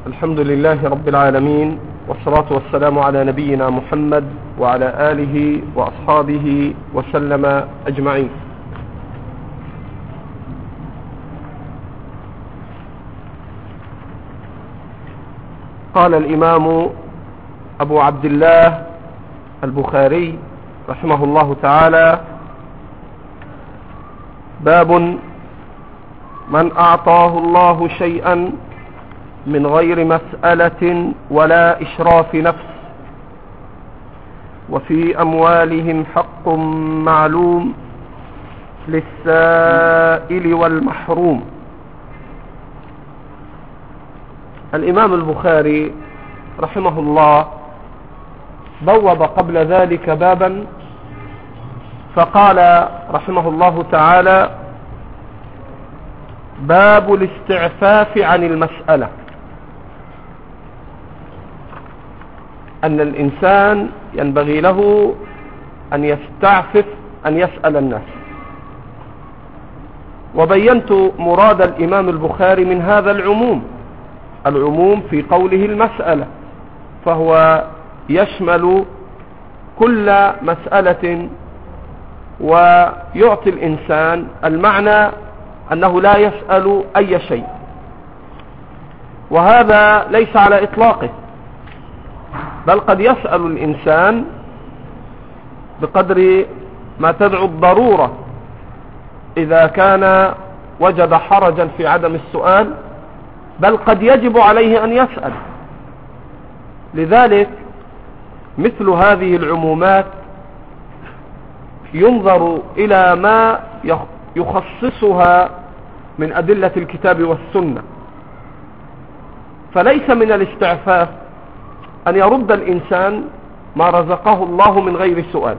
الحمد لله رب العالمين، والصلاة والسلام على نبينا محمد وعلى آله وأصحابه وسلم أجمعين. قال الإمام أبو عبد الله البخاري رحمه الله تعالى: باب من أعطاه الله شيئا من غير مسألة ولا إشراف نفس، وفي أموالهم حق معلوم للسائل والمحروم. الإمام البخاري رحمه الله بوب قبل ذلك بابا، فقال رحمه الله تعالى: باب الاستعفاف عن المسألة، أن الإنسان ينبغي له أن يستعفف أن يسأل الناس. وبينت مراد الإمام البخاري من هذا العموم في قوله المسألة، فهو يشمل كل مسألة، ويعطي الإنسان المعنى أنه لا يسأل أي شيء، وهذا ليس على إطلاقه، بل قد يسأل الإنسان بقدر ما تدعو الضرورة، إذا كان وجد حرجا في عدم السؤال، بل قد يجب عليه أن يسأل. لذلك مثل هذه العمومات ينظر إلى ما يخصصها من أدلة الكتاب والسنة. فليس من الاستعفاف أن يرد الإنسان ما رزقه الله من غير سؤال،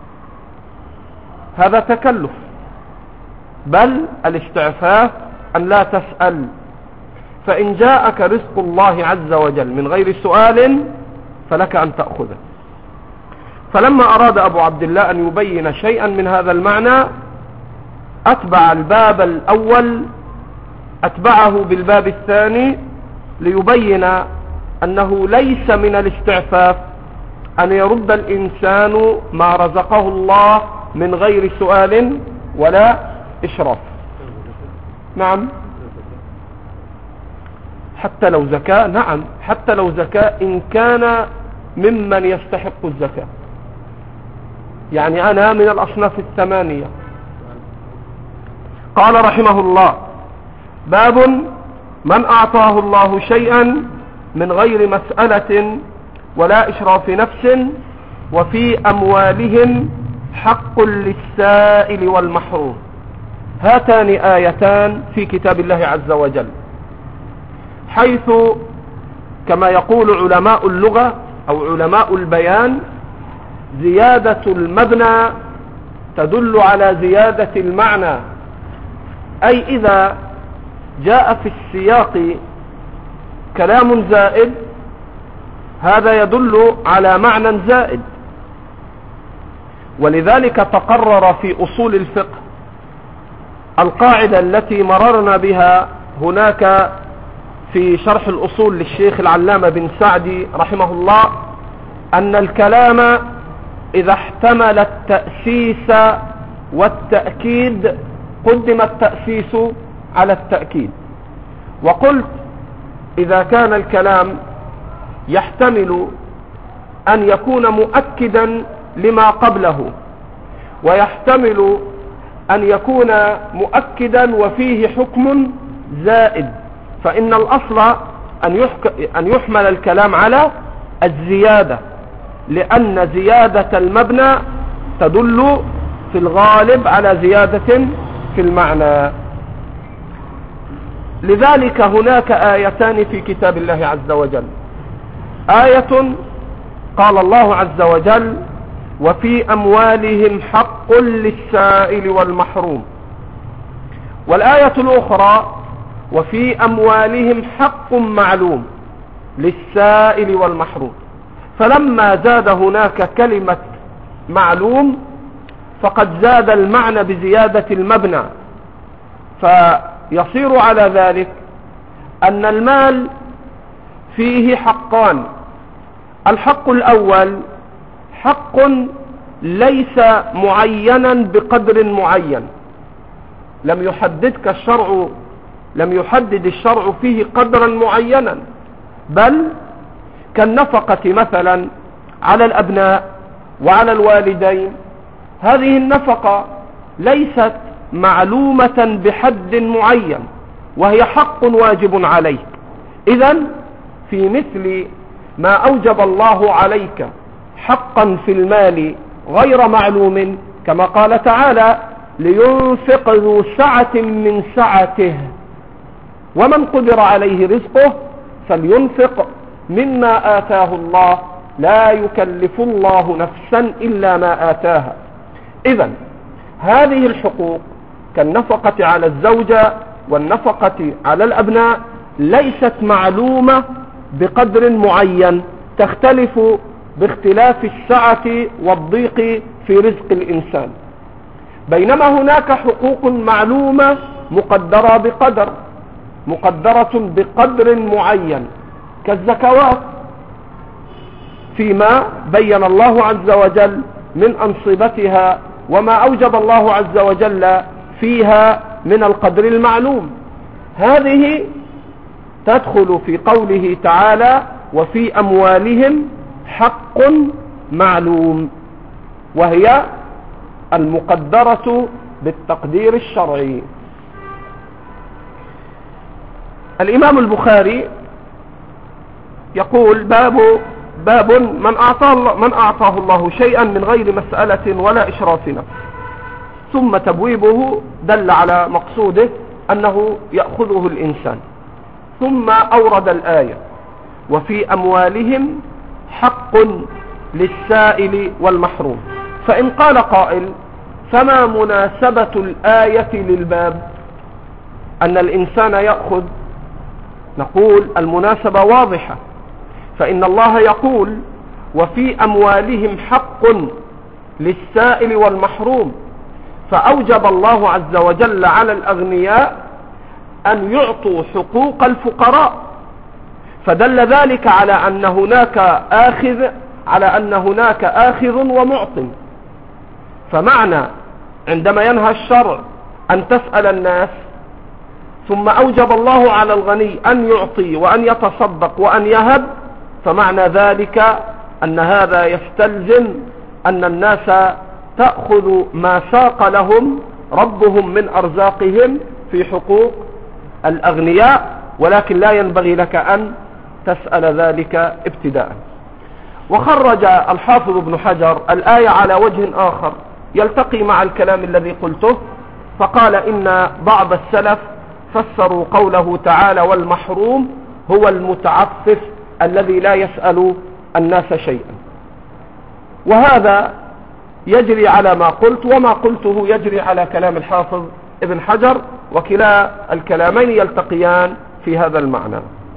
هذا تكلف، بل الاستعفاف أن لا تسأل، فإن جاءك رزق الله عز وجل من غير سؤال فلك أن تأخذه. فلما أراد أبو عبد الله أن يبين شيئا من هذا المعنى، أتبع الباب الأول أتبعه بالباب الثاني، ليبين أنه ليس من الاستعفاف أن يرد الإنسان ما رزقه الله من غير سؤال ولا إشراف. نعم، حتى لو زكاة، نعم، حتى لو زكاة إن كان ممن يستحق الزكاة، يعني أنا من الأصناف الثمانية. قال رحمه الله: باب من أعطاه الله شيئا من غير مسألة ولا إشراف نفس، وفي أموالهم حق للسائل والمحروم. هاتان آيتان في كتاب الله عز وجل، حيث كما يقول علماء اللغة أو علماء البيان: زيادة المبنى تدل على زيادة المعنى، أي إذا جاء في السياق كلام زائد هذا يدل على معنى زائد. ولذلك تقرر في أصول الفقه القاعدة التي مررنا بها هناك في شرح الأصول للشيخ العلامة بن سعدي رحمه الله، أن الكلام إذا احتمل التأسيس والتأكيد قدم التأسيس على التأكيد. وقلت إذا كان الكلام يحتمل أن يكون مؤكدا لما قبله، ويحتمل أن يكون مؤكدا وفيه حكم زائد، فإن الأصل أن يحمل الكلام على الزيادة، لأن زيادة المبنى تدل في الغالب على زيادة في المعنى. لذلك هناك آيتان في كتاب الله عز وجل: آية قال الله عز وجل: وفي أموالهم حق للسائل والمحروم، والآية الأخرى: وفي أموالهم حق معلوم للسائل والمحروم. فلما زاد هناك كلمة معلوم فقد زاد المعنى بزيادة المبنى، فيصير على ذلك أن المال فيه حقان. الحق الأول حق ليس معينا بقدر معين، لم يحدد الشرع فيه قدرا معينا، بل كالنفقة مثلا على الأبناء وعلى الوالدين. هذه النفقة ليست معلومة بحد معين، وهي حق واجب عليك. إذن في مثل ما أوجب الله عليك حقا في المال غير معلوم، كما قال تعالى: لينفق ذو سعة من سعته ومن قدر عليه رزقه فلينفق مما آتاه الله لا يكلف الله نفسا إلا ما آتاها. إذن هذه الحقوق كالنفقة على الزوجة والنفقة على الأبناء ليست معلومة بقدر معين، تختلف باختلاف السعة والضيق في رزق الإنسان. بينما هناك حقوق معلومة مقدرة بقدر معين كالزكوات، فيما بين الله عز وجل من أنصبتها وما أوجب الله عز وجل فيها من القدر المعلوم. هذه تدخل في قوله تعالى: وفي أموالهم حق معلوم، وهي المقدرة بالتقدير الشرعي. الإمام البخاري يقول: باب من أعطاه الله شيئا من غير مسألة ولا إشراف نفس. ثم تبويبه دل على مقصوده أنه يأخذه الإنسان. ثم أورد الآية: وفي أموالهم حق للسائل والمحروم. فإن قال قائل: فما مناسبة الآية للباب أن الإنسان يأخذ؟ نقول: المناسبة واضحة، فإن الله يقول: وفي أموالهم حق للسائل والمحروم، فأوجب الله عز وجل على الأغنياء أن يعطوا حقوق الفقراء، فدل ذلك على أن هناك آخذ ومعط. فمعنى عندما ينهى الشرع أن تسأل الناس، ثم أوجب الله على الغني أن يعطي وأن يتصدق وأن يهب، فمعنى ذلك أن هذا يستلزم أن الناس تأخذ ما ساق لهم ربهم من أرزاقهم في حقوق الأغنياء، ولكن لا ينبغي لك أن تسأل ذلك ابتداء. وخرج الحافظ ابن حجر الآية على وجه آخر يلتقي مع الكلام الذي قلته، فقال: إن بعض السلف فسروا قوله تعالى: والمحروم هو المتعفف الذي لا يسأل الناس شيئا. وهذا يجري على ما قلت، وما قلته يجري على كلام الحافظ ابن حجر، وكلا الكلامين يلتقيان في هذا المعنى.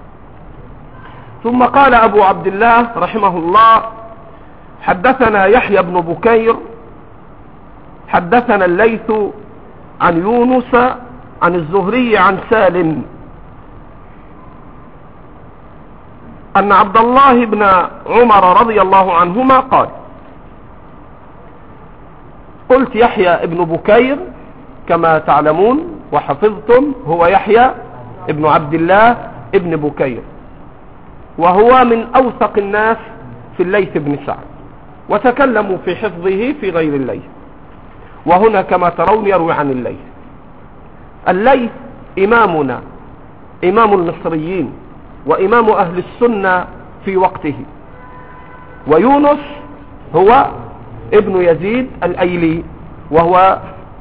ثم قال أبو عبد الله رحمه الله: حدثنا يحيى بن بكير حدثنا الليث عن يونس عن الزهري عن سالم أن عبد الله بن عمر رضي الله عنهما قال: قلت يحيى ابن بكير كما تعلمون وحفظتم، هو يحيى ابن عبد الله ابن بكير، وهو من أوثق الناس في الليث بن سعد، وتكلموا في حفظه في غير الليث، وهنا كما ترون يروي عن الليث. الليث إمامنا، إمام المصريين وإمام أهل السنة في وقته، ويونس هو ابن يزيد الأيلي، وهو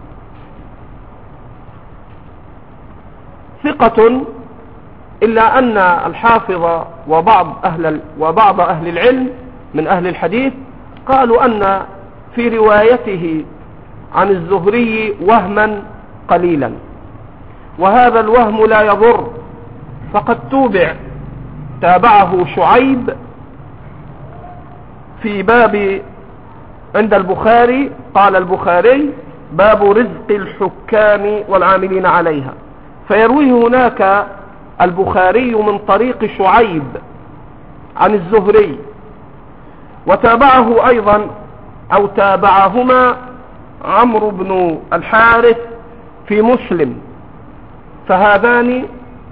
ثقة، إلا أن الحافظ وبعض أهل العلم من أهل الحديث قالوا أن في روايته عن الزهري وهما قليلا، وهذا الوهم لا يضر، فقد تابعه شعيب في باب عند البخاري، قال البخاري: باب رزق الحكام والعاملين عليها، فيرويه هناك البخاري من طريق شعيب عن الزهري، وتابعه أيضا أو تابعهما عمرو بن الحارث في مسلم، فهذان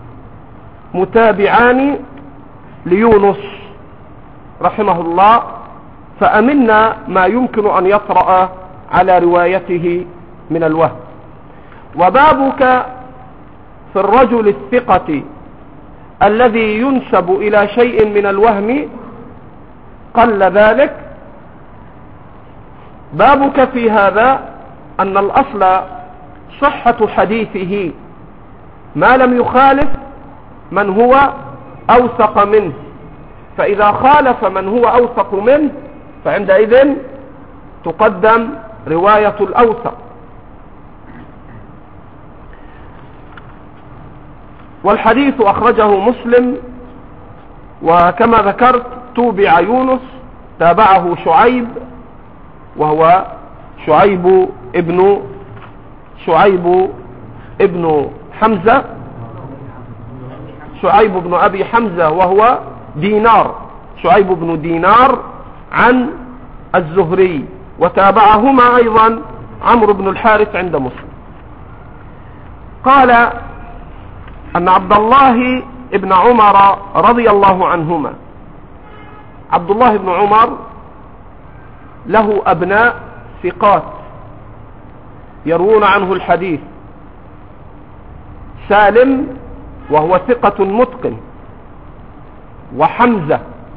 متابعان ليونس رحمه الله، فأمنا ما يمكن أن يطرأ على روايته من الوهم. وبابك في الرجل الثقة الذي ينسب إلى شيء من الوهم قل ذلك. بابك في هذا أن الأصل صحة حديثه ما لم يخالف من هو أوثق منه، فإذا خالف من هو أوثق منه فعندئذ تقدم رواية الأوثق. والحديث أخرجه مسلم، وكما ذكرت توبع يونس، تابعه شعيب وهو شعيب ابن حمزة، شعيب بن أبي حمزة، وهو دينار، شعيب بن دينار عن الزهري، وتابعهما أيضا عمرو بن الحارث عند مسلم. قال أن عبد الله ابن عمر رضي الله عنهما، عبد الله بن عمر له أبناء ثقات يروون عنه الحديث، سالم وهو ثقة متقن، وحمزة،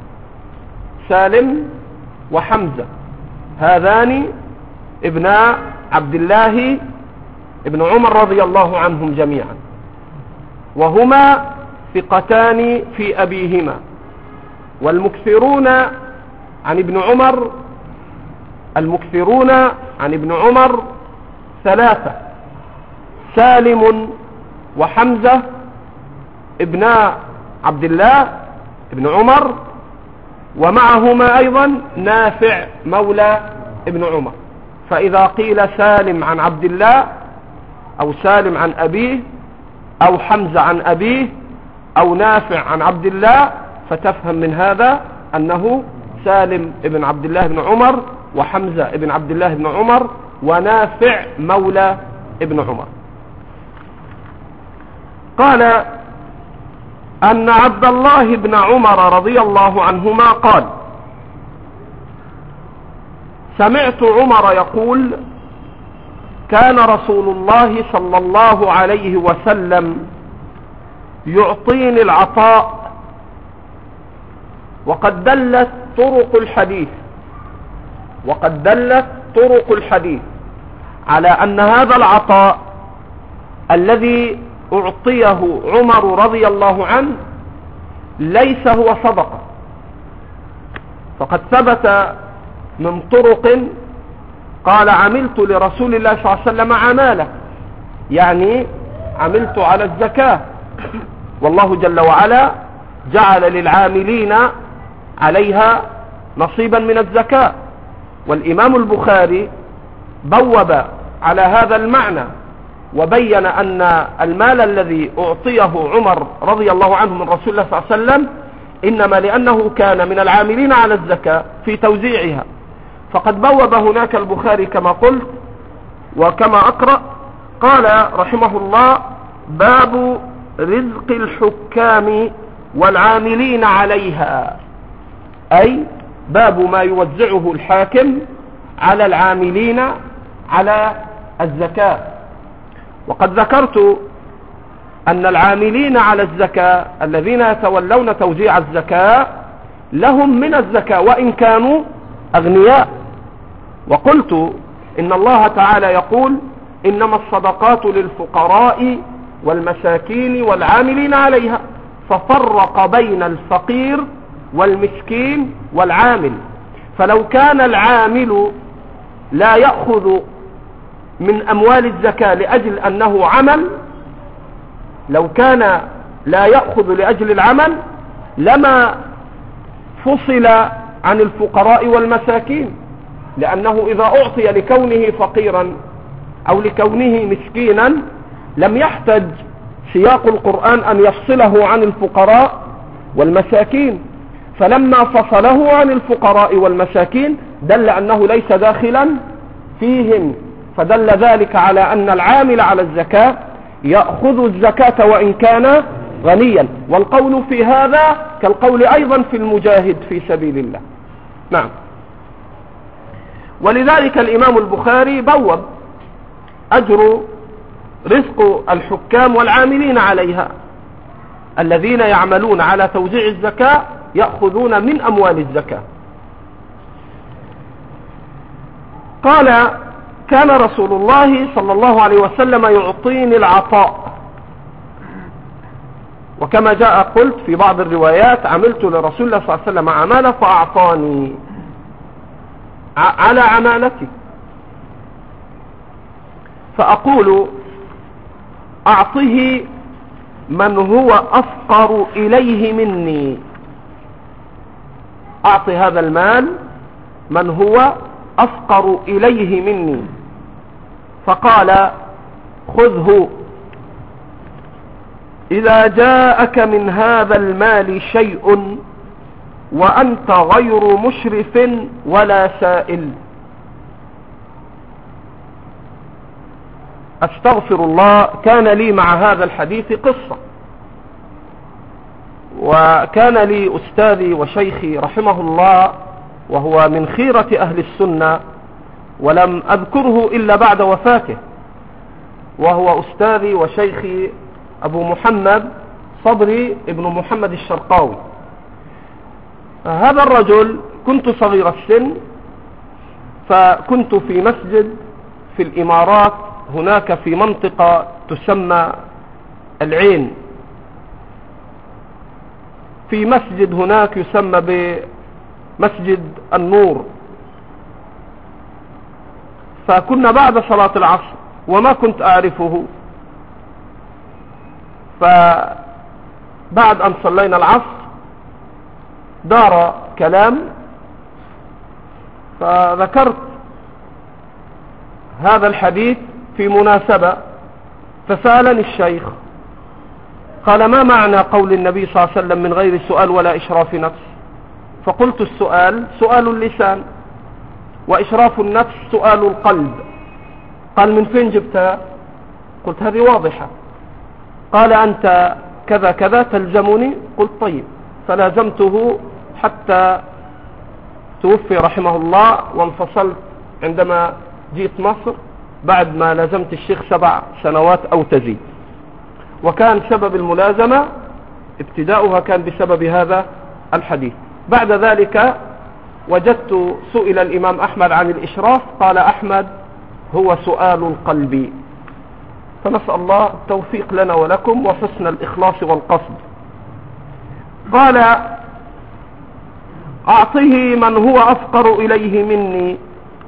سالم وحمزة، هذان ابناء عبد الله ابن عمر رضي الله عنهم جميعا، وهما ثقتان في أبيهما. والمكثرون عن ابن عمر، المكثرون عن ابن عمر ثلاثة: سالم وحمزة ابناء عبد الله ابن عمر، ومعهما أيضا نافع مولى ابن عمر. فإذا قيل سالم عن عبد الله أو سالم عن أبيه أو حمزة عن أبيه أو نافع عن عبد الله، فتفهم من هذا أنه سالم ابن عبد الله بن عمر، وحمزة ابن عبد الله بن عمر، ونافع مولى ابن عمر. قال أن عبد الله بن عمر رضي الله عنهما قال: سمعت عمر يقول: كان رسول الله صلى الله عليه وسلم يعطيني العطاء، وقد دلت طرق الحديث على أن هذا العطاء الذي أعطيه عمر رضي الله عنه ليس هو صدقة، فقد ثبت من طرق قال: عملت لرسول الله صلى الله عليه وسلم عمالة، يعني عملت على الزكاة، والله جل وعلا جعل للعاملين عليها نصيبا من الزكاة. والإمام البخاري بوب على هذا المعنى، وبين أن المال الذي أعطيه عمر رضي الله عنه من رسول الله صلى الله عليه وسلم إنما لأنه كان من العاملين على الزكاة في توزيعها. فقد بوب هناك البخاري كما قلت وكما أقرأ. قال رحمه الله: باب رزق الحكام والعاملين عليها، أي باب ما يوزعه الحاكم على العاملين على الزكاة. وقد ذكرت أن العاملين على الزكاة الذين يتولون توزيع الزكاة لهم من الزكاة وإن كانوا أغنياء. وقلت إن الله تعالى يقول: إنما الصدقات للفقراء والمساكين والعاملين عليها، ففرق بين الفقير والمسكين والعامل. فلو كان العامل لا يأخذ من أموال الزكاة لأجل أنه عمل، لو كان لا يأخذ لأجل العمل لما فصل عن الفقراء والمساكين، لأنه إذا أعطي لكونه فقيرا أو لكونه مسكينا لم يحتج سياق القرآن أن يفصله عن الفقراء والمساكين. فلما فصله عن الفقراء والمساكين دل أنه ليس داخلا فيهم، فدل ذلك على أن العامل على الزكاة يأخذ الزكاة وإن كان غنيا، والقول في هذا كالقول أيضا في المجاهد في سبيل الله. نعم. ولذلك الإمام البخاري بوب أجر رزق الحكام والعاملين عليها، الذين يعملون على توزيع الزكاة يأخذون من أموال الزكاة. قال: كان رسول الله صلى الله عليه وسلم يعطيني العطاء، وكما جاء قلت في بعض الروايات: عملت لرسول الله صلى الله عليه وسلم عمالة فأعطاني على عمالتي، فأقول: أعطه من هو أفقر إليه مني، أعطي هذا المال من هو أفقر إليه مني. فقال: خذه، إذا جاءك من هذا المال شيء وأنت غير مشرف ولا سائل. أستغفر الله، كان لي مع هذا الحديث قصة، وكان لي أستاذي وشيخي رحمه الله، وهو من خيرة أهل السنة ولم أذكره إلا بعد وفاته، وهو أستاذي وشيخي أبو محمد صبري ابن محمد الشرقاوي. هذا الرجل كنت صغير السن، فكنت في مسجد في الإمارات، هناك في منطقة تسمى العين، في مسجد هناك يسمى بمسجد النور. فكنا بعد صلاة العصر وما كنت أعرفه، فبعد أن صلينا العصر دار كلام، فذكرت هذا الحديث في مناسبة، فسألني الشيخ قال: ما معنى قول النبي صلى الله عليه وسلم من غير سؤال ولا إشراف نفس؟ فقلت: السؤال سؤال اللسان، وإشراف النفس سؤال القلب. قال: من فين جبتها؟ قلت: هذه واضحة. قال: أنت كذا كذا تلزمني؟ قلت: طيب. فلازمته حتى توفي رحمه الله، وانفصلت عندما جيت مصر بعد ما لازمت الشيخ 7 سنوات أو تزيد، وكان سبب الملازمة ابتداؤها كان بسبب هذا الحديث. بعد ذلك وجدت سئل الإمام أحمد عن الإشراف، قال أحمد: هو سؤال القلب. فنسأل الله التوفيق لنا ولكم وحسن الإخلاص والقصد. قال: أعطه من هو أفقر إليه مني.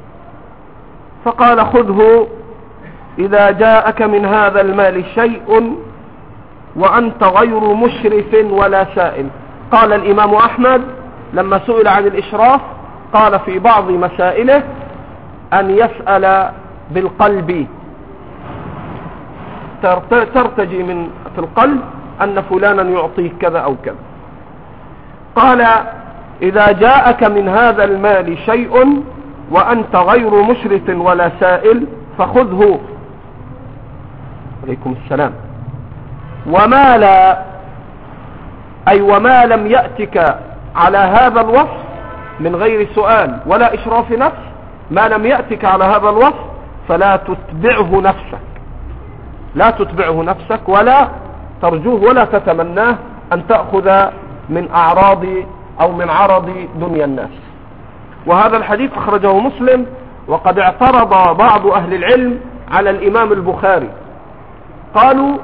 فقال: خذه، إذا جاءك من هذا المال شيء وأنت غير مشرف ولا سائل. قال الإمام أحمد لما سئل عن الإشراف قال في بعض مسائله أن يسأل بالقلب، ترتجي من في القلب أن فلانا يعطيك كذا أو كذا. قال: إذا جاءك من هذا المال شيء وأنت غير مشرف ولا سائل فخذه. عليكم السلام. وما لا، أي وما لم يأتك على هذا الوصف من غير سؤال ولا إشراف نفس، ما لم يأتك على هذا الوصف فلا تتبعه نفسك، لا تتبعه نفسك ولا ترجوه ولا تتمناه أن تأخذ من أعراض أو من عرض دنيا الناس. وهذا الحديث أخرجه مسلم. وقد اعترض بعض أهل العلم على الإمام البخاري، قالوا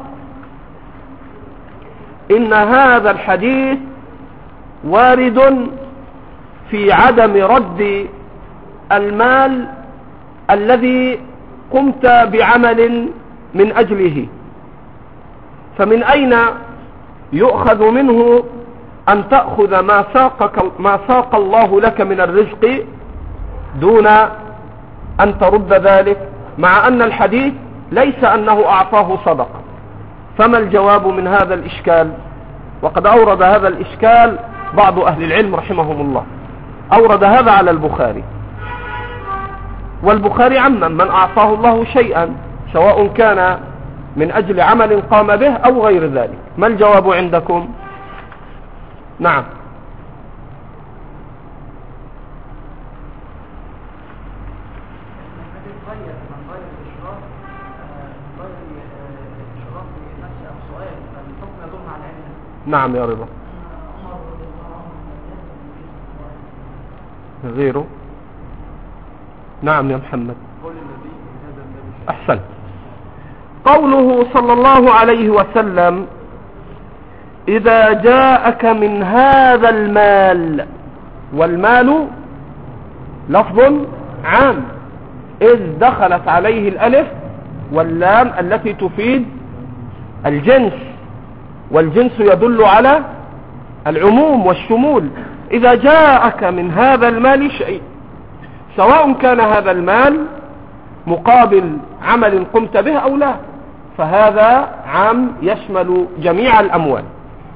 إن هذا الحديث وارد في عدم رد المال الذي قمت بعمل من أجله، فمن أين يؤخذ منه أن تأخذ ما ساق الله لك من الرزق دون أن ترد ذلك، مع أن الحديث ليس أنه أعطاه صدقة؟ فما الجواب من هذا الإشكال؟ وقد أورد هذا الإشكال بعض أهل العلم رحمهم الله أورد هذا على البخاري، والبخاري عمم من أعطاه الله شيئا سواء كان من أجل عمل قام به أو غير ذلك. ما الجواب عندكم؟ نعم. نعم يا رضا. غيره. نعم يا محمد. أحسن. قوله صلى الله عليه وسلم إذا جاءك من هذا المال، والمال لفظ عام إذ دخلت عليه الألف واللام التي تفيد الجنس، والجنس يدل على العموم والشمول. إذا جاءك من هذا المال شيء، سواء كان هذا المال مقابل عمل قمت به أو لا، فهذا عام يشمل جميع الأموال.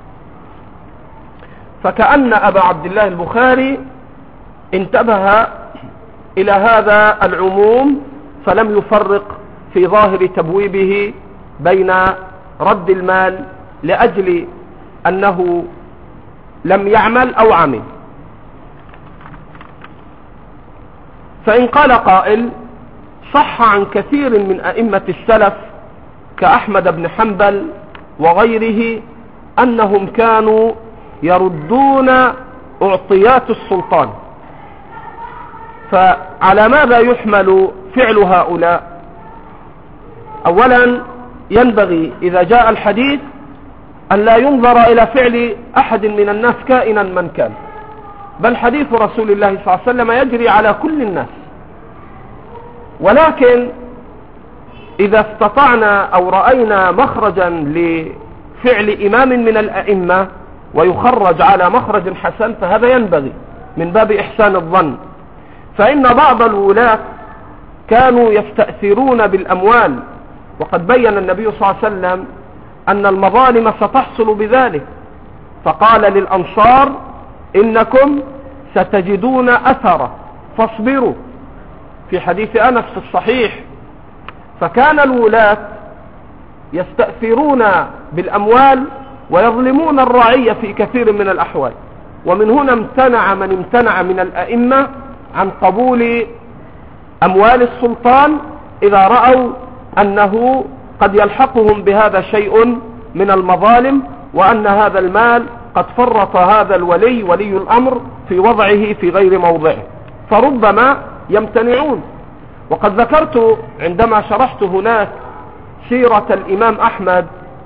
فكأن أبا عبد الله البخاري انتبه إلى هذا العموم فلم يفرق في ظاهر تبويبه بين رد المال لأجل أنه لم يعمل أو عمل. فإن قال قائل صح عن كثير من أئمة السلف كأحمد بن حنبل وغيره أنهم كانوا يردون أعطيات السلطان، فعلى ماذا يحمل فعل هؤلاء؟ أولا ينبغي إذا جاء الحديث أن لا ينظر إلى فعل أحد من الناس كائنا من كان، بل حديث رسول الله صلى الله عليه وسلم يجري على كل الناس. ولكن إذا استطعنا أو رأينا مخرجا لفعل إمام من الأئمة ويخرج على مخرج حسن فهذا ينبغي من باب إحسان الظن. فإن بعض الولاة كانوا يستأثرون بالأموال، وقد بين النبي صلى الله عليه وسلم أن المظالم ستحصل بذلك، فقال للأنصار إنكم ستجدون أثره فاصبروا، في حديث أنس في الصحيح. فكان الولاة يستأثرون بالأموال ويظلمون الرعية في كثير من الأحوال، ومن هنا امتنع من امتنع من الأئمة عن قبول أموال السلطان إذا رأوا أنه قد يلحقهم بهذا شيء من المظالم، وأن هذا المال قد فرط هذا الولي ولي الأمر في وضعه في غير موضعه، فربما يمتنعون. وقد ذكرت عندما شرحت هناك سيرة الإمام أحمد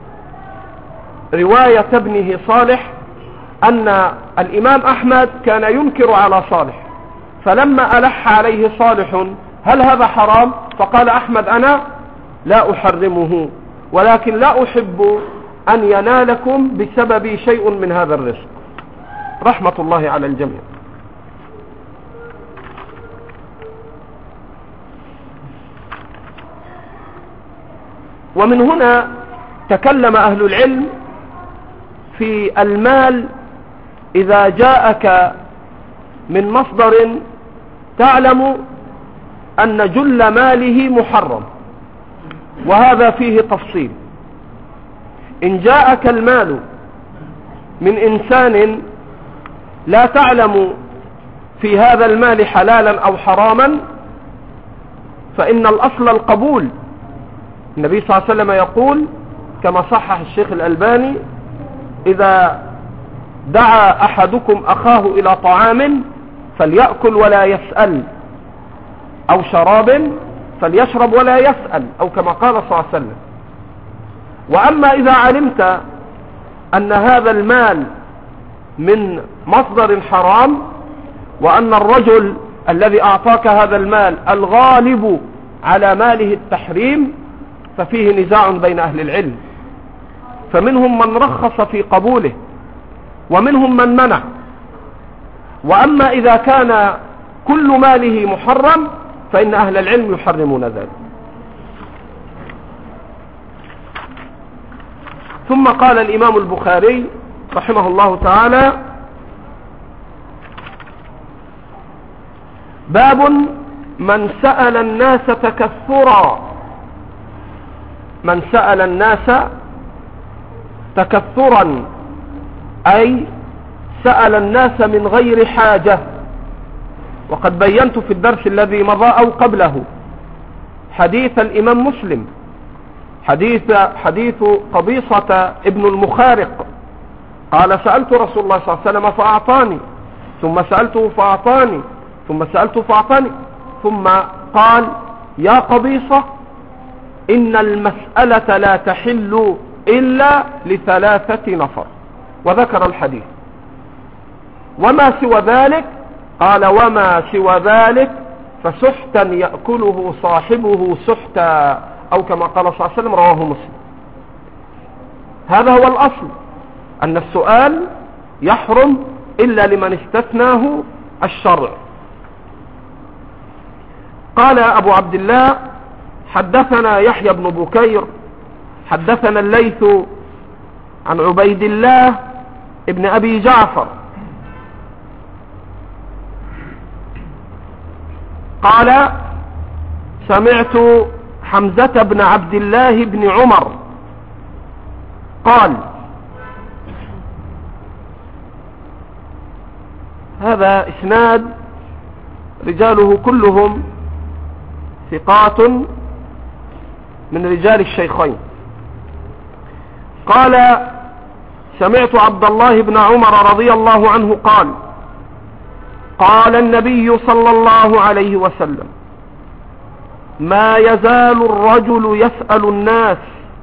رواية ابنه صالح أن الإمام أحمد كان ينكر على صالح، فلما ألح عليه صالح هل هذا حرام؟ فقال أحمد أنا لا أحرمه، ولكن لا أحب أن ينالكم بسبب شيء من هذا الرزق، رحمة الله على الجميع. ومن هنا تكلم أهل العلم في المال إذا جاءك من مصدر تعلم أن جل ماله محرم، وهذا فيه تفصيل. إن جاءك المال من إنسان لا تعلم في هذا المال حلالا أو حراما فإن الأصل القبول. النبي صلى الله عليه وسلم يقول كما صحح الشيخ الألباني إذا دعا أحدكم أخاه إلى طعام فليأكل ولا يسأل، أو شراب فليشرب ولا يسأل، أو كما قال صلى الله عليه وسلم. وأما إذا علمت أن هذا المال من مصدر حرام، وأن الرجل الذي أعطاك هذا المال الغالب على ماله التحريم، ففيه نزاع بين أهل العلم، فمنهم من رخص في قبوله ومنهم من منع. وأما إذا كان كل ماله محرم فإن أهل العلم يحرمون ذلك. ثم قال الإمام البخاري رحمه الله تعالى باب من سأل الناس تكثرا. من سأل الناس تكثرا أي سأل الناس من غير حاجة. وقد بينت في الدرس الذي مضى أو قبله حديث الإمام مسلم، حديث قبيصة ابن المخارق، قال سألت رسول الله صلى الله عليه وسلم فأعطاني، ثم سألته فأعطاني، ثم سألته فأعطاني، ثم قال يا قبيصة إن المسألة لا تحل إلا ل3 نفر، وذكر الحديث. وما سوى ذلك قال وما سوى ذلك فسحتا يأكله صاحبه سحتا، أو كما قال صلى الله عليه وسلم، رواه مسلم. هذا هو الأصل، أن السؤال يحرم إلا لمن استثناه الشرع. قال أبو عبد الله حدثنا يحيى بن بكير حدثنا الليث عن عبيد الله ابن أبي جعفر قال سمعت حمزة بن عبد الله بن عمر قال. هذا إسناد رجاله كلهم ثقات من رجال الشيخين. قال سمعت عبد الله بن عمر رضي الله عنه قال قال النبي صلى الله عليه وسلم ما يزال الرجل يسأل الناس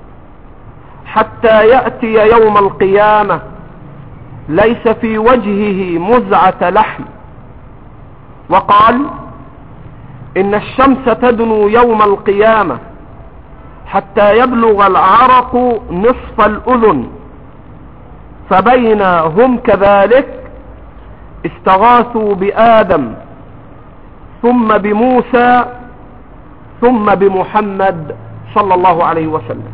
حتى يأتي يوم القيامة ليس في وجهه مزعة لحم. وقال إن الشمس تدنو يوم القيامة حتى يبلغ العرق نصف الأذن، فبين هم كذلك استغاثوا بآدم ثم بموسى ثم بمحمد صلى الله عليه وسلم.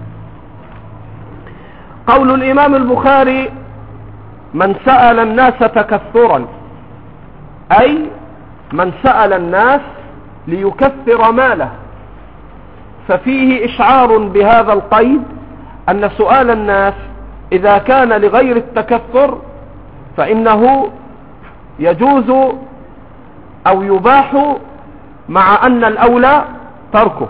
قول الإمام البخاري من سأل الناس تكثرا أي من سأل الناس ليكثر ماله، ففيه إشعار بهذا القيد أن سؤال الناس إذا كان لغير التكثر فإنه يجوز أو يباح، مع أن الأولى تركه.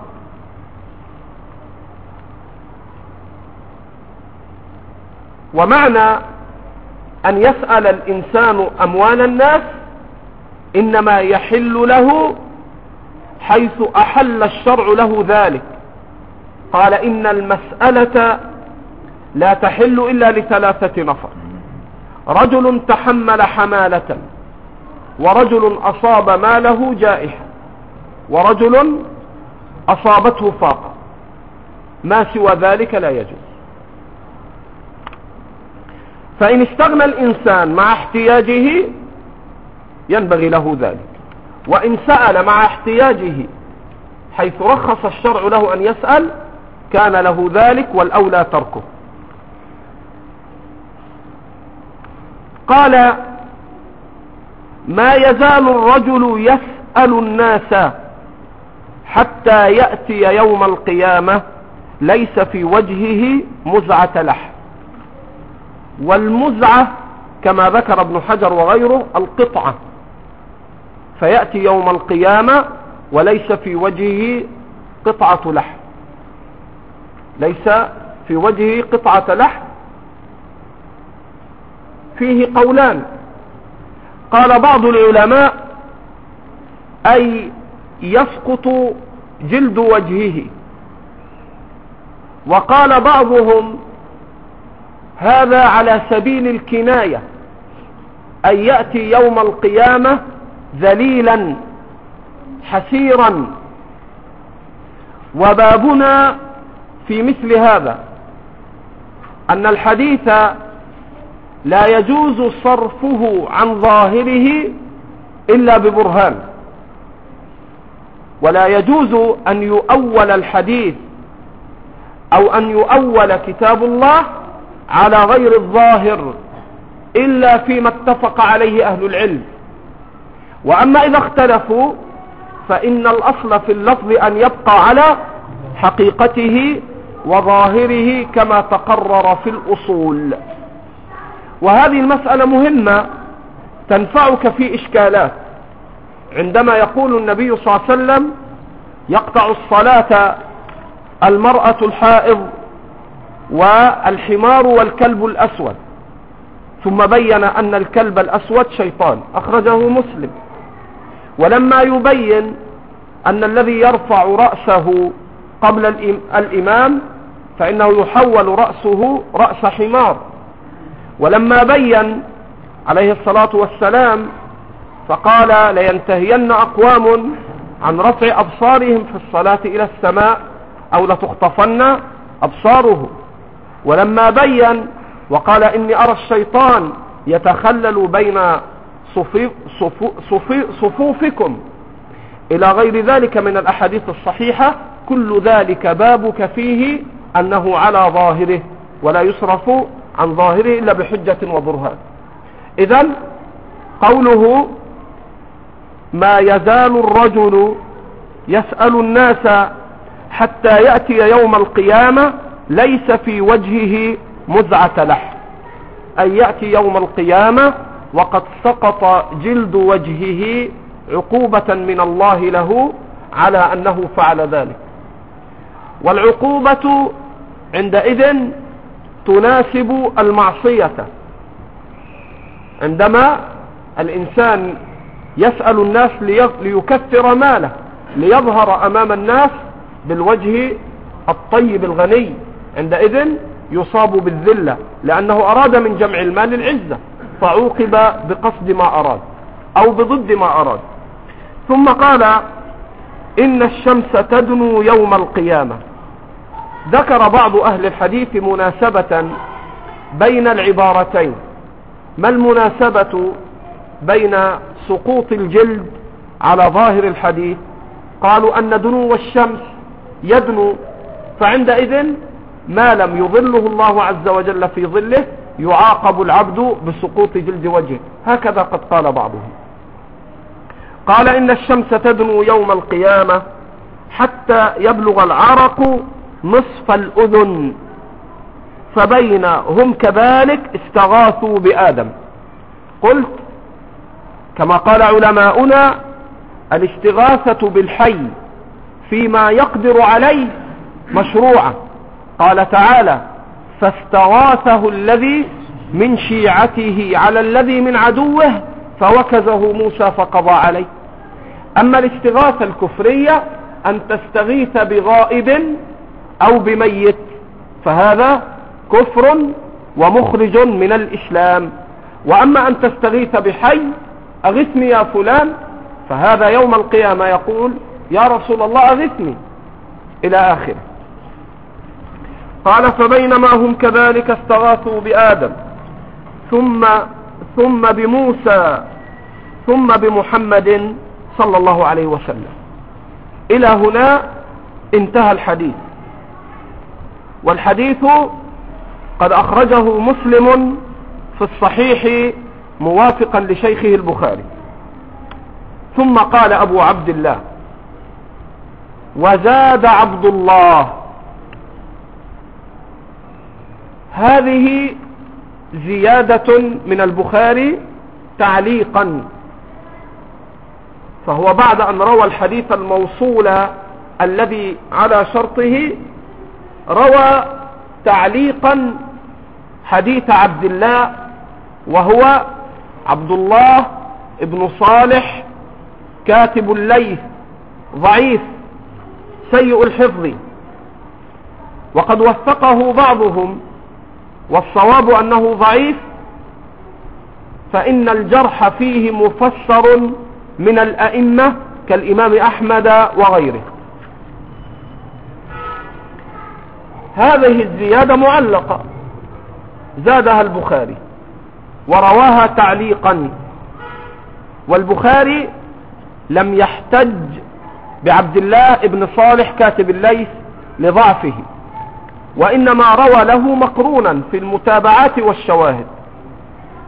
ومعنى أن يسأل الإنسان أموال الناس إنما يحل له حيث أحل الشرع له ذلك. قال إن المسألة لا تحل إلا ل3 نفر: رجل تحمل حمالة، ورجل أصاب ماله جائحة، ورجل أصابته فاقة. ما سوى ذلك لا يجوز. فإن استغنى الإنسان مع احتياجه ينبغي له ذلك، وإن سأل مع احتياجه حيث رخص الشرع له أن يسأل كان له ذلك، والأولى تركه. قال ما يزال الرجل يسأل الناس حتى يأتي يوم القيامة ليس في وجهه مزعة لحم. والمزعة كما ذكر ابن حجر وغيره القطعة، فيأتي يوم القيامة وليس في وجهه قطعة لحم، ليس في وجهه قطعة لحم. فيه قولان: قال بعض العلماء أي يسقط جلد وجهه، وقال بعضهم هذا على سبيل الكناية، أي يأتي يوم القيامة ذليلا حسيرا. وبابنا في مثل هذا أن الحديث لا يجوز صرفه عن ظاهره إلا ببرهان، ولا يجوز أن يؤول الحديث أو أن يؤول كتاب الله على غير الظاهر إلا فيما اتفق عليه أهل العلم. وأما إذا اختلفوا فإن الأصل في اللفظ أن يبقى على حقيقته وظاهره كما تقرر في الأصول. وهذه المسألة مهمة تنفعك في إشكالات. عندما يقول النبي صلى الله عليه وسلم يقطع الصلاة المرأة الحائض والحمار والكلب الأسود، ثم بين أن الكلب الأسود شيطان، أخرجه مسلم. ولما يبين أن الذي يرفع رأسه قبل الإمام فإنه يحول رأسه رأس حمار. ولما بين عليه الصلاة والسلام فقال لينتهين أقوام عن رفع أبصارهم في الصلاة إلى السماء أو لتخطفن أبصاره. ولما بين وقال إني أرى الشيطان يتخلل بين صفوفكم إلى غير ذلك من الأحاديث الصحيحة، كل ذلك بابك فيه أنه على ظاهره ولا يصرف عن ظاهره إلا بحجة وبرهان. إذن قوله ما يزال الرجل يسأل الناس حتى يأتي يوم القيامة ليس في وجهه مزعة لحم، أي يأتي يوم القيامة وقد سقط جلد وجهه عقوبة من الله له على أنه فعل ذلك. والعقوبة عندئذ تناسب المعصية. عندما الإنسان يسأل الناس ليكثر ماله ليظهر أمام الناس بالوجه الطيب الغني، عندئذ يصاب بالذلة لأنه أراد من جمع المال العزة فعوقب بقصد ما أراد أو بضد ما أراد. ثم قال إن الشمس تدنو يوم القيامة. ذكر بعض أهل الحديث مناسبة بين العبارتين. ما المناسبة بين سقوط الجلد على ظاهر الحديث؟ قالوا أن دنو الشمس يدنو، فعندئذ ما لم يظله الله عز وجل في ظله يعاقب العبد بسقوط جلد وجهه، هكذا قد قال بعضهم. قال إن الشمس تدنو يوم القيامة حتى يبلغ العرق نصف الأذن، فبين هم كذلك استغاثوا بآدم. قلت كما قال علماؤنا الاستغاثة بالحي فيما يقدر عليه مشروعة. قال تعالى فاستغاثه الذي من شيعته على الذي من عدوه فوكزه موسى فقضى عليه. أما الاستغاثة الكفرية أن تستغيث بغائب أو بميت فهذا كفر ومخرج من الإسلام. وأما أن تستغيث بحي أغثني يا فلان فهذا يوم القيامة يقول يا رسول الله أغثني إلى آخره. قال فبينما هم كذلك استغاثوا بآدم ثم بموسى ثم بمحمد صلى الله عليه وسلم. إلى هنا انتهى الحديث. والحديث قد أخرجه مسلم في الصحيح موافقا لشيخه البخاري. ثم قال أبو عبد الله وزاد عبد الله. هذه زيادة من البخاري تعليقا، فهو بعد أن روى الحديث الموصول الذي على شرطه روى تعليقا حديث عبد الله وهو عبد الله ابن صالح كاتب الليث ضعيف سيء الحفظ، وقد وثقه بعضهم والصواب أنه ضعيف، فإن الجرح فيه مفسر من الأئمة كالإمام أحمد وغيره. هذه الزيادة معلقة زادها البخاري ورواها تعليقا، والبخاري لم يحتج بعبد الله ابن صالح كاتب الليث لضعفه، وإنما روى له مقرونا في المتابعات والشواهد.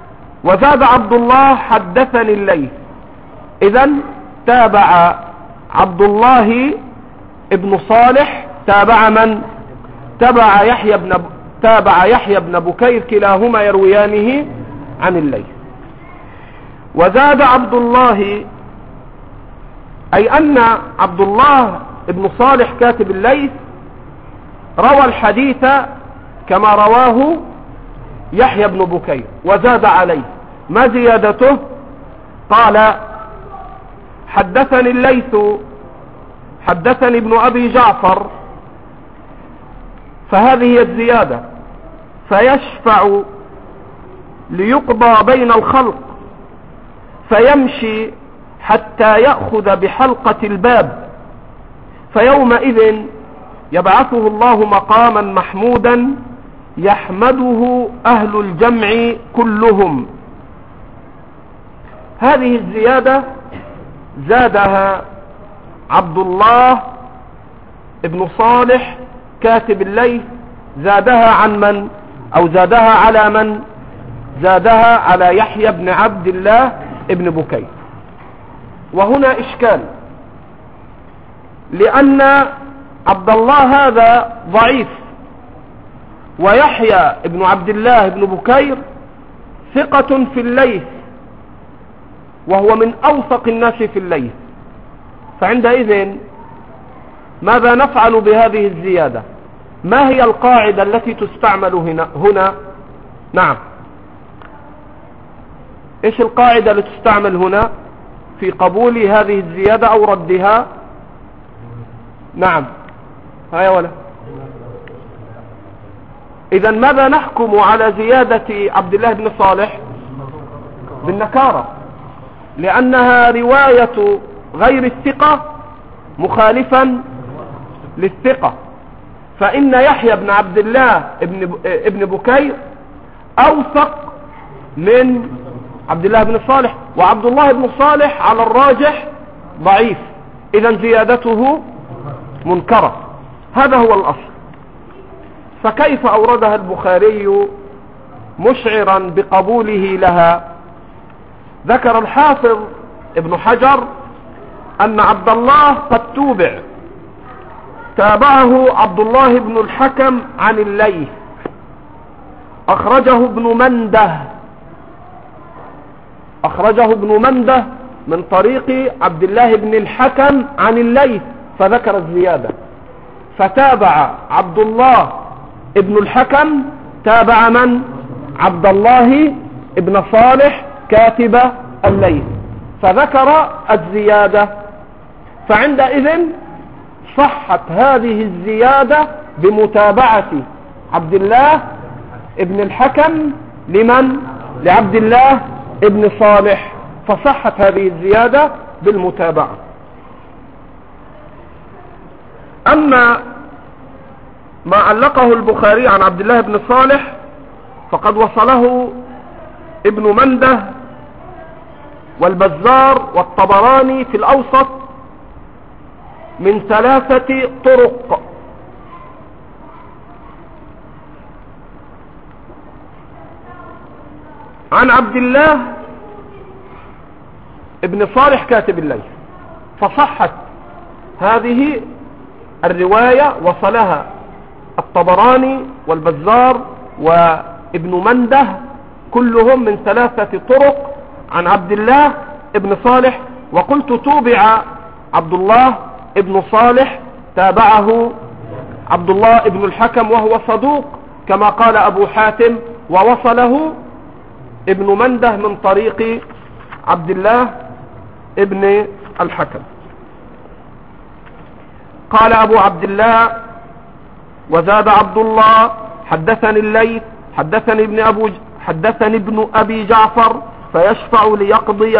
وزاد عبد الله حدثني الليث، إذن تابع عبد الله ابن صالح تابع من؟ تابع يحيى بن بكير، كلاهما يرويانه عن الليث. وزاد عبد الله، أي أن عبد الله ابن صالح كاتب الليث روى الحديث كما رواه يحيى بن بكير، وزاد عليه. ما زيادته؟ قال حدثني الليث حدثني ابن أبي جعفر، فهذه هي الزيادة: فيشفع ليقضى بين الخلق فيمشي حتى يأخذ بحلقة الباب، فيومئذ يبعثه الله مقاما محمودا يحمده أهل الجمع كلهم. هذه الزيادة زادها عبد الله ابن صالح كاتب الليث، زادها عن من؟ أو زادها على من؟ زادها على يحيى بن عبد الله ابن بكير. وهنا إشكال، لأن عبد الله هذا ضعيف، ويحيى ابن عبد الله ابن بكير ثقة في الليث، وهو من أوثق الناس في الليث. فعندئذ ماذا نفعل بهذه الزيادة؟ ما هي القاعدة التي تستعمل هنا؟ نعم، ايش القاعدة التي تستعمل هنا في قبول هذه الزيادة او ردها؟ نعم، هيا ولا. اذا ماذا نحكم على زيادة عبد الله بن صالح؟ بالنكارة، لانها رواية غير الثقة مخالفا للثقة. فإن يحيى بن عبد الله ابن بكير أوثق من عبد الله بن صالح، وعبد الله بن صالح على الراجح ضعيف، إذا زيادته منكرة. هذا هو الأصل. فكيف أوردها البخاري مشعرا بقبوله لها؟ ذكر الحافظ ابن حجر أن عبد الله قد تابعه عبد الله بن الحكم عن الليث، أخرجه ابن منده من طريق عبد الله بن الحكم عن الليث، فذكر الزيادة. فتابع عبد الله ابن الحكم تابع من؟ عبد الله ابن صالح كاتب الليث، فذكر الزيادة. فعندئذ صحت هذه الزيادة بمتابعة عبد الله ابن الحكم لمن؟ لعبد الله ابن صالح، فصحت هذه الزيادة بالمتابعة. أما ما علقه البخاري عن عبد الله بن صالح فقد وصله ابن منده والبزار والطبراني في الأوسط من 3 طرق. عن عبد الله ابن صالح كاتب الليث، فصحت هذه الرواية، وصلها الطبراني والبزار وابن منده كلهم من 3 طرق عن عبد الله ابن صالح. وقلت توبع عبد الله ابن صالح، تابعه عبد الله ابن الحكم وهو صدوق كما قال أبو حاتم، ووصله ابن منده من طريق عبد الله ابن الحكم. قال أبو عبد الله: وزاد عبد الله حدثني الليث حدثني ابن أبي جعفر فيشفع ليقضي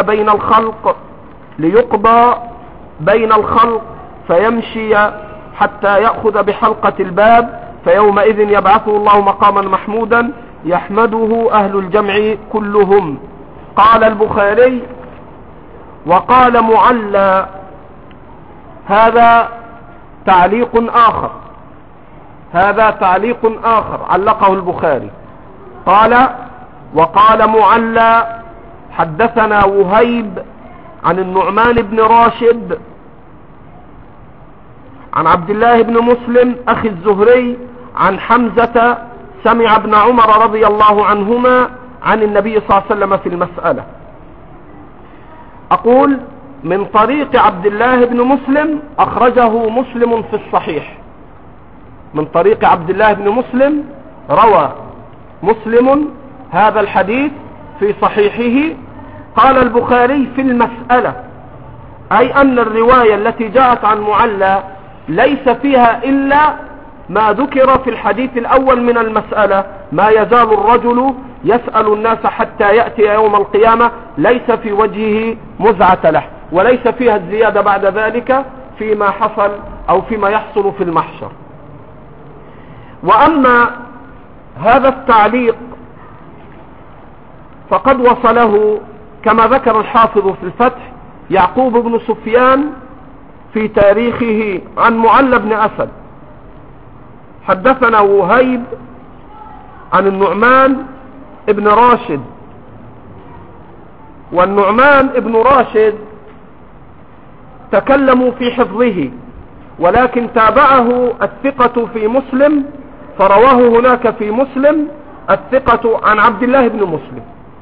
بين الخلق فيمشي حتى يأخذ بحلقة الباب، فيومئذ يبعثه الله مقاما محمودا يحمده أهل الجمع كلهم. قال البخاري: وقال معلى. هذا تعليق آخر علقه البخاري. قال: وقال معلى حدثنا وهيب عن النعمان بن راشد عن عبد الله بن مسلم أخي الزهري عن حمزة سمع ابن عمر رضي الله عنهما عن النبي صلى الله عليه وسلم في المسألة. أقول من طريق عبد الله بن مسلم أخرجه مسلم في الصحيح. من طريق عبد الله بن مسلم روى مسلم هذا الحديث في صحيحه. قال البخاري في المسألة، أي أن الرواية التي جاءت عن معلى ليس فيها إلا ما ذكر في الحديث الأول من المسألة، ما يزال الرجل يسأل الناس حتى يأتي يوم القيامة ليس في وجهه مزعة لحم، وليس فيها الزيادة بعد ذلك فيما حصل أو فيما يحصل في المحشر. وأما هذا التعليق فقد وصله كما ذكر الحافظ في الفتح يعقوب بن سفيان في تاريخه عن معل بن أسد. حدثنا وهيب عن النعمان ابن راشد، والنعمان ابن راشد تكلموا في حفظه، ولكن تابعه الثقة في مسلم، فرواه هناك في مسلم الثقة عن عبد الله بن مسلم.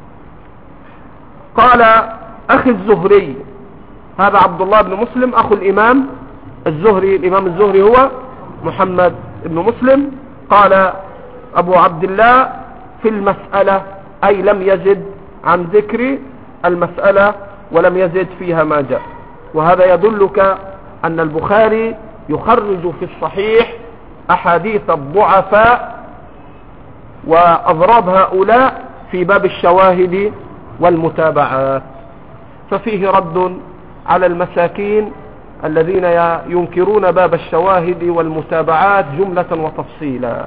قال أخي الزهري، هذا عبد الله بن مسلم أخو الإمام الزهري، الإمام الزهري هو محمد بن مسلم. قال أبو عبد الله في المسألة، أي لم يزد عن ذكر المسألة ولم يزد فيها ما جاء. وهذا يدلك أن البخاري يخرج في الصحيح أحاديث الضعفاء وأضراب هؤلاء في باب الشواهد والمتابعات، ففيه رد على المساكين الذين ينكرون باب الشواهد والمتابعات جملة وتفصيلا.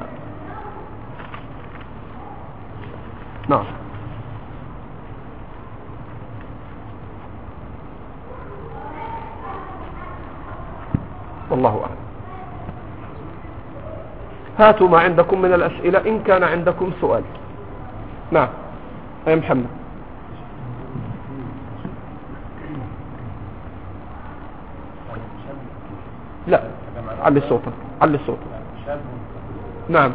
نعم. والله أعلم. هاتوا ما عندكم من الأسئلة إن كان عندكم سؤال. نعم يا محمد. لا علي صوتك، علي صوتك. نعم.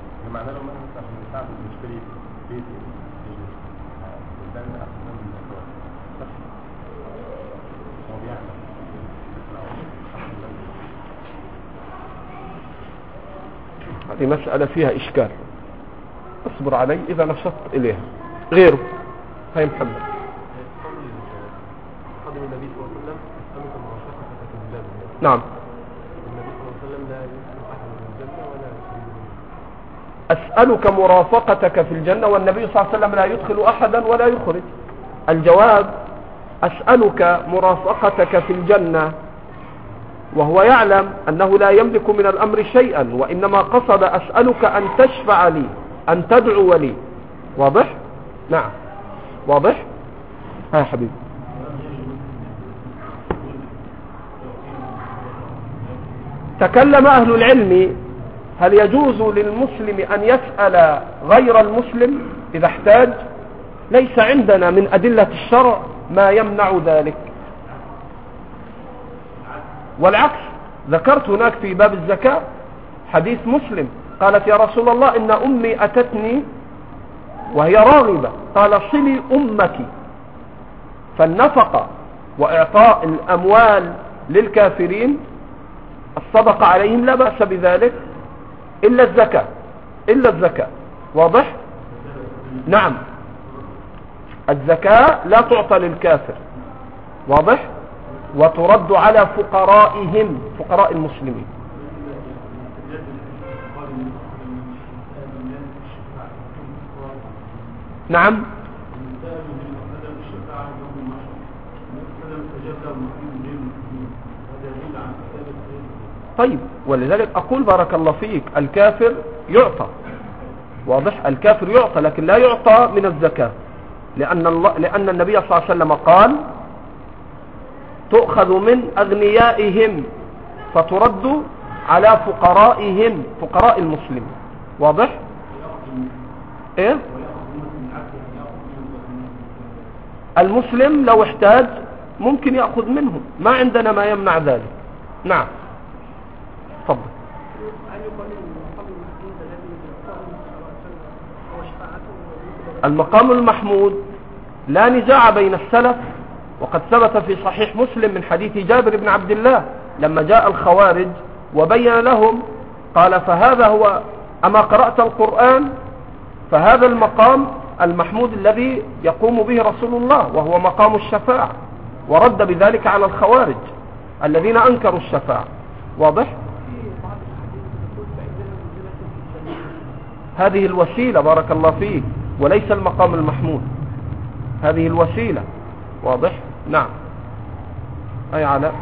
هذه مسألة فيها إشكال، اصبر علي إذا نشطت إليها. غيره هاي محمد. قدم النبي صلى الله عليه وسلم أسألك مرافقتك في الجنة. نعم. النبي صلى الله عليه وسلم لا يدخل أحد من الجنة ولا يخرج. أسألك مرافقتك في الجنة، والنبي صلى الله عليه وسلم لا يدخل أحدا ولا يخرج. الجواب أسألك مرافقتك في الجنة وهو يعلم أنه لا يملك من الأمر شيئا، وإنما قصد أسألك أن تشفع لي، أن تدعو لي. واضح؟ نعم واضح. ها حبيبي. تكلم أهل العلم هل يجوز للمسلم أن يسأل غير المسلم إذا احتاج؟ ليس عندنا من أدلة الشرع ما يمنع ذلك، والعكس. ذكرت هناك في باب الزكاة حديث مسلم، قالت يا رسول الله إن أمي أتتني وهي راغبة، قال صلي أمك. فالنفقة وإعطاء الأموال للكافرين الصدقة عليهم لا بأس بذلك، إلا الزكاة، إلا الزكاة. واضح؟ نعم، الزكاة لا تعطى للكافر. واضح؟ وترد على فقرائهم، فقراء المسلمين. نعم. طيب، ولذلك أقول بارك الله فيك الكافر يعطى. واضح؟ الكافر يعطى، لكن لا يعطى من الزكاة، لأن النبي صلى الله عليه وسلم قال تؤخذ من أغنيائهم فترد على فقرائهم، فقراء المسلمين. واضح؟ إيه؟ المسلم لو احتاج ممكن يأخذ منهم، ما عندنا ما يمنع ذلك. نعم. تفضل. المقام المحمود لا نزاع بين السلف، وقد ثبت في صحيح مسلم من حديث جابر بن عبد الله لما جاء الخوارج وبين لهم قال فهذا هو أما قرأت القرآن، فهذا المقام المحمود الذي يقوم به رسول الله وهو مقام الشفاعة، ورد بذلك على الخوارج الذين أنكروا الشفاعة. واضح؟ هذه الوسيلة بارك الله فيه، وليس المقام المحمود، هذه الوسيلة. واضح؟ نعم. أي علاء؟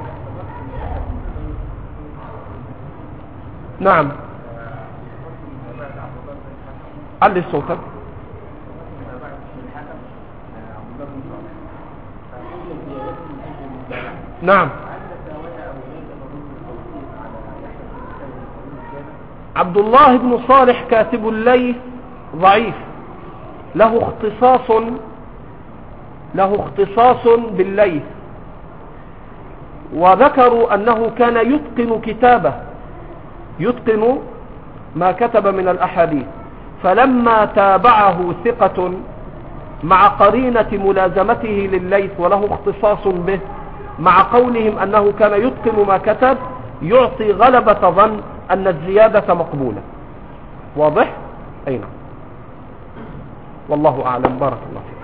نعم. علي صوتك. نعم. عبد الله بن صالح كاتب الليث ضعيف، له اختصاص بالليث، وذكروا أنه كان يتقن كتابه، يتقن ما كتب من الأحاديث، فلما تابعه ثقة مع قرينة ملازمته للليث وله اختصاص به مع قولهم أنه كان يتقن ما كتب، يعطي غلبة ظن أن الزيادة مقبولة. واضح؟ أي نعم. والله أعلم. بارك الله فيك.